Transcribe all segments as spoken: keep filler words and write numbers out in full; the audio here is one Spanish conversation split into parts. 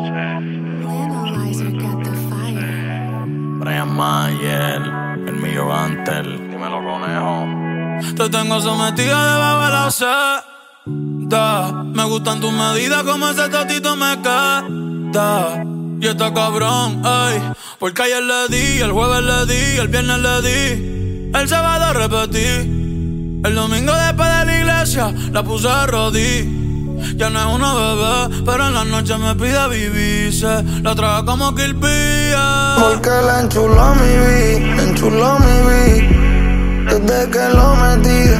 Analyzer got the fire. Brian Mayer, el mío Antel, dímelo conejo. Te tengo sometida debajo de la seda. Me gustan tus medidas, como ese tatito me queda. Y está cabrón, ey, porque ayer le di, el jueves le di, el viernes le di, el sábado repetí, el domingo después de la iglesia la puse de rodillas. Ya no es una bebé, pero en la noche me pide vivirse. La traga como Kill Bill. Porque la enchuló mi vi, enchuló mi vi. Desde que lo metí,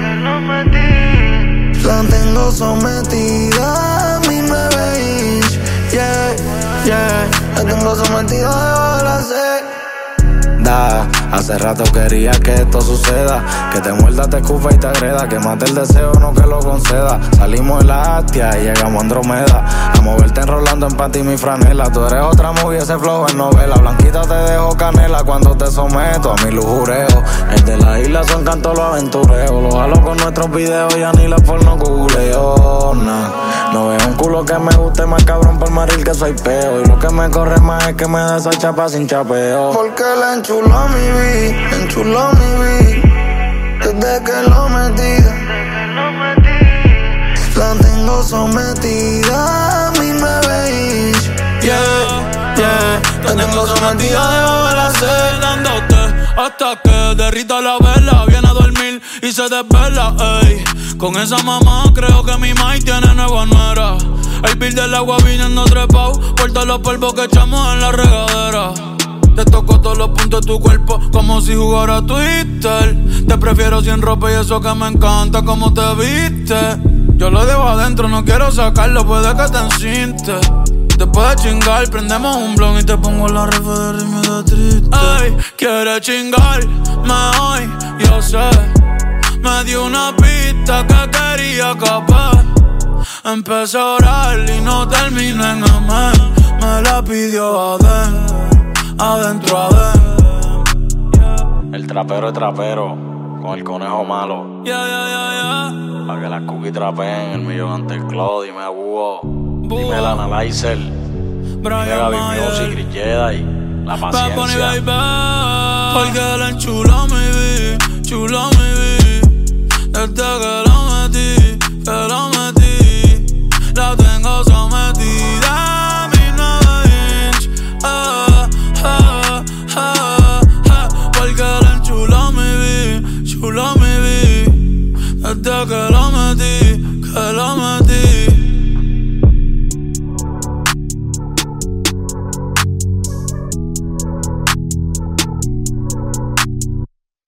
la tengo sometida a mi bebé. Yeah, yeah. La tengo sometida debajo de la sed. Da, hace rato quería que esto suceda, que te muerda, te escupa y te agreda, que mate el deseo, no que lo conceda. Salimos de la Astia y llegamos a Andromeda, a moverte enrolando en panty mi franela. Tú eres otra movie, ese flow en novela. Blanquita te dejo canela cuando te someto a mi lujureo. El de la isla son cantos los aventureos, los jalo con nuestros videos, ya ni la porno googleo, nah. No veo un culo que me guste más cabrón por maril que soy peo, y lo que me corre más es que me da esa chapa sin chapeo. Porque la enchuló mi vi, enchuló mi vi. Desde que lo metí, la tengo sometida a mi bebé. Yeah, yeah, te tengo sometida debajo de la sed, dándote hasta que derrita la vela. Viene a dormir y se desvela, ey. Con esa mamá creo que mi mai tiene nueva nuera. El bill del agua viniendo trepao por todos los polvos que echamos en la regadera. Te toco todos los puntos de tu cuerpo como si jugara Twitter. Te prefiero sin ropa y eso que me encanta como te viste. Yo lo dejo adentro, no quiero sacarlo, puede que te encinte. Después de chingar, prendemos un blon y te pongo la refa de ritmo de triste. Ey, quiere chingar, me voy, yo sé. Me dio una pista que quería capar. Empecé a orar y no terminé en amén. Me la pidió adentro, adentro, adentro. El trapero es trapero, con el conejo malo. Yeah, yeah, yeah, yeah. Pa' que las cookies trapeen, el millón ante el Claude, dime a Búho. Dime el Analyzer. Dime Gaby Music, Chris Jedi. La paciencia. Porque la enchuló mi vi, chuló mi vi. Desde que la